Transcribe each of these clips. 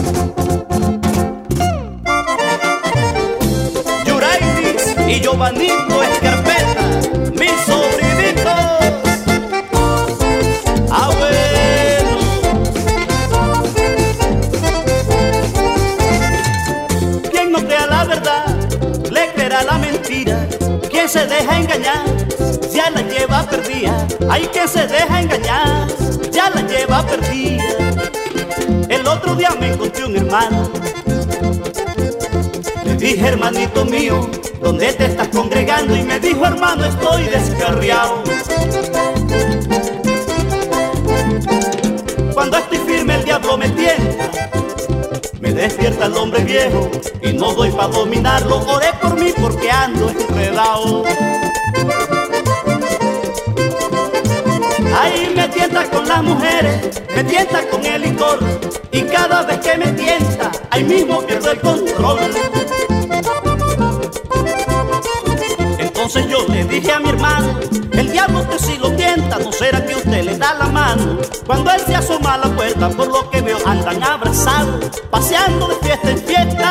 Yuraitis y Giovanito Escarpeta, mis sobrinitos. Ah, bueno. Quien no crea la verdad, le creerá la mentira. Quien se deja engañar, ya la lleva perdida. Hay quien se deja engañar, ya la lleva perdida. El otro día me encontré un hermano. Le dije, hermanito mío, ¿dónde te estás congregando? Y me dijo, hermano, estoy descarriado. Cuando estoy firme el diablo me tienta, me despierta el hombre viejo y no doy para dominarlo. Oré por mí porque ando enredado. Ahí me tienta con las mujeres, me tienta con el licor, y cada vez que me tienta, ahí mismo pierdo el control. Entonces yo le dije a mi hermano, el diablo usted sí lo tienta, ¿no será que usted le da la mano? Cuando él se asoma a la puerta, por lo que veo andan abrazados, paseando de fiesta en fiesta.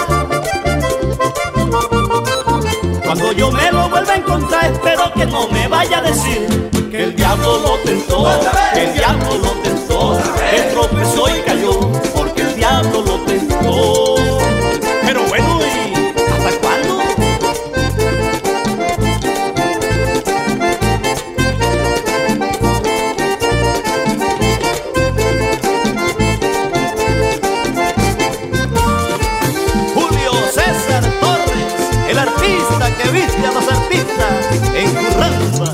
Cuando yo me lo vuelva a encontrar, espero que no me vaya a decir que el diablo lo tentó, que el diablo lo tentó, que tropezó y cayó, porque el diablo lo tentó. Pero bueno, ¿y hasta cuándo? Julio César Torres, el artista que viste a los artistas en Curramba.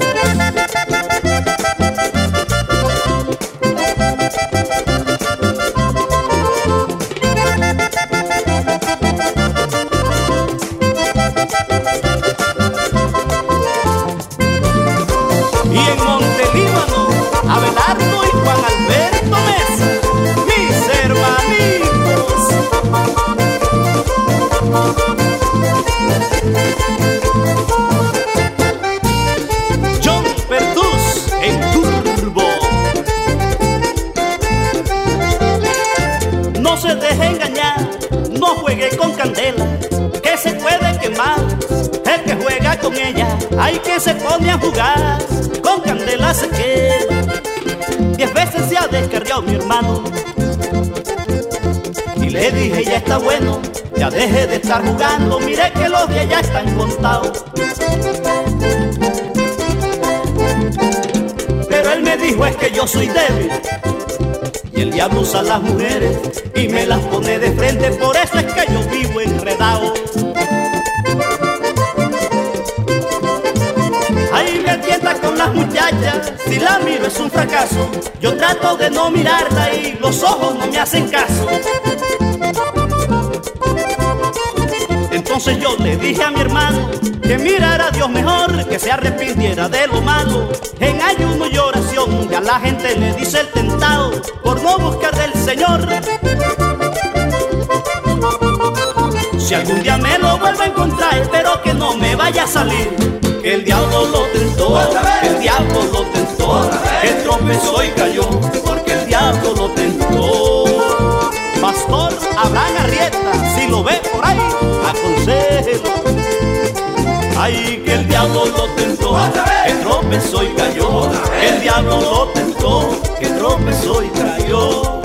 Y en Montelíbano, Abelardo y Juan Alberto Mesa, mis hermanitos. John Perduz en Turbo. No se deje engañar, no juegue con candela, que se puede quemar el que juega con ella. Hay que se pone a jugar, con candela se quema. 10 veces se ha descarriado mi hermano. Y le dije, ya está bueno, ya deje de estar jugando, mire que los días ya están contados. Pero él me dijo, es que yo soy débil, y el diablo usa a las mujeres y me las pone de frente, por eso es que yo vivo enredado. Ahí me tienta con las muchachas, si la miro es un fracaso. Yo trato de no mirarla y los ojos no me hacen caso. Entonces yo le dije a mi hermano que mirara a Dios mejor, que se arrepintiera de lo malo. En ayuno y oración ya la gente le dice el tentado por no buscar del Señor. Si algún día me lo vuelvo a encontrar, espero que no me vaya a salir que el diablo lo tentó, que el diablo lo tentó, que tropezó y cayó, porque el diablo lo tentó. Pastor Abraham Arrieta, si lo ve por ahí, aconsejelo. Ay, que el diablo lo tentó, que tropezó y cayó, que el diablo lo tentó, que tropezó y cayó.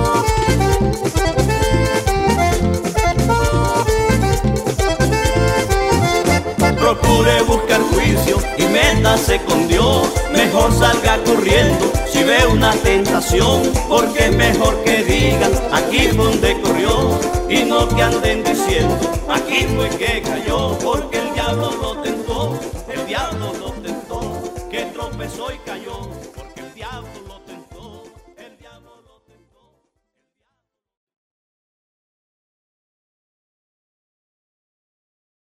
Procure buscar juicio y métase con Dios. Mejor salga corriendo si ve una tentación, porque es mejor que digan aquí fue donde corrió, y no que anden diciendo aquí fue que cayó, porque el diablo lo tentó, que tropezó y